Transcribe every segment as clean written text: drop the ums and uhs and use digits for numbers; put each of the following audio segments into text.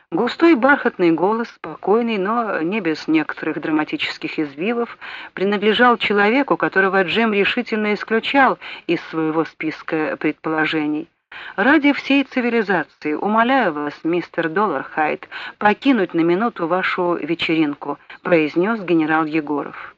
Густой бархатный голос, спокойный, но не без некоторых драматических извивов, принадлежал человеку, которого Джим решительно исключал из своего списка предположений. «Ради всей цивилизации умоляю вас, мистер Доллархайт, покинуть на минуту вашу вечеринку», произнес генерал Егоров.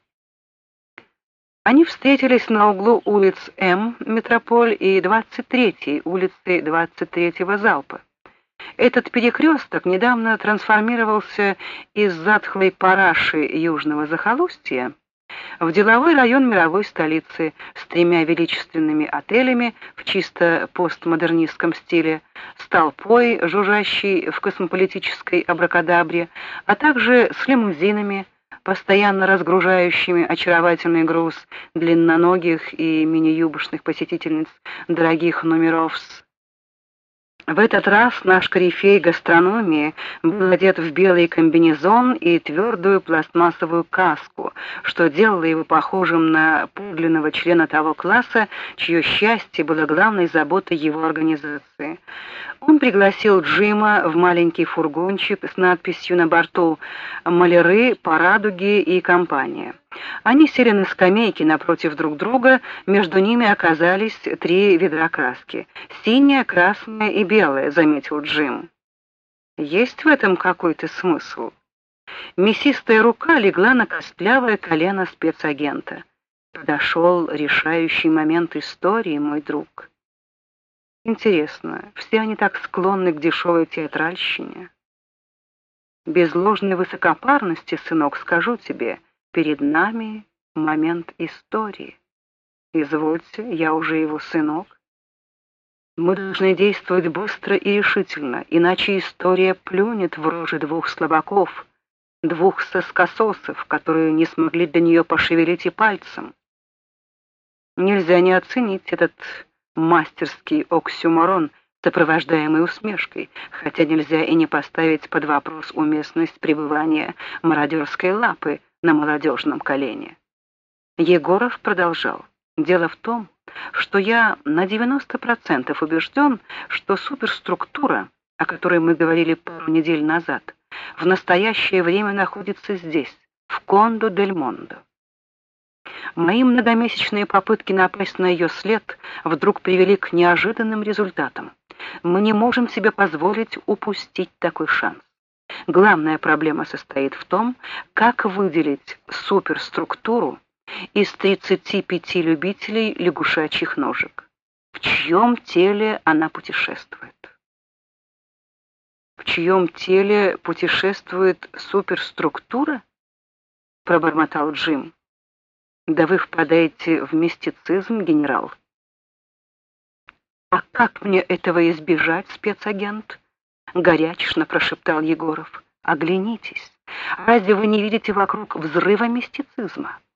Они встретились на углу улиц М, Метрополь, и 23-й улицы 23-го Залпа. Этот перекресток недавно трансформировался из затхлой параши южного захолустья в деловой район мировой столицы с 3 величественными отелями в чисто постмодернистском стиле, с толпой, жужжащей в космополитической абракадабре, а также с лимузинами, постоянно разгружающими очаровательный груз длинноногих и мини-юбочных посетительниц дорогих номеров с... В этот раз наш корифей гастрономии был одет в белый комбинезон и твердую пластмассовую каску, что делало его похожим на подлинного члена того класса, чье счастье было главной заботой его организации. Он пригласил Джима в маленький фургончик с надписью на борту «Маляры, Порадуги и компания». Они сели на скамейки напротив друг друга, между ними оказались 3 ведра краски. «Синяя, красная и белая», — заметил Джим. «Есть в этом какой-то смысл?» Мясистая рука легла на костлявое колено спецагента. «Подошел решающий момент истории, мой друг». «Интересно, все они так склонны к дешевой театральщине?» «Без ложной высокопарности, сынок, скажу тебе, перед нами момент истории. Извольте, я уже его сынок. Мы должны действовать быстро и решительно, иначе история плюнет в рожи 2 слабаков, 2 соскососов, которые не смогли для нее пошевелить и пальцем. Нельзя не оценить этот мастерский оксюморон, сопровождаемый усмешкой, хотя нельзя и не поставить под вопрос уместность пребывания мародерской лапы на молодежном колене. Егоров продолжал. «Дело в том, что я на 90% убежден, что суперструктура, о которой мы говорили пару недель назад, в настоящее время находится здесь, в Кондо-дель-Мондо. Мои многомесячные попытки напасть на ее след вдруг привели к неожиданным результатам. Мы не можем себе позволить упустить такой шанс. Главная проблема состоит в том, как выделить суперструктуру из 35 любителей лягушачьих ножек. В чьем теле она путешествует?» «В чьем теле путешествует суперструктура?» — пробормотал Джим. «Да вы впадаете в мистицизм, генерал». «А как мне этого избежать, спецагент?» — горячечно прошептал Егоров. «Оглянитесь. Разве вы не видите вокруг взрыва мистицизма?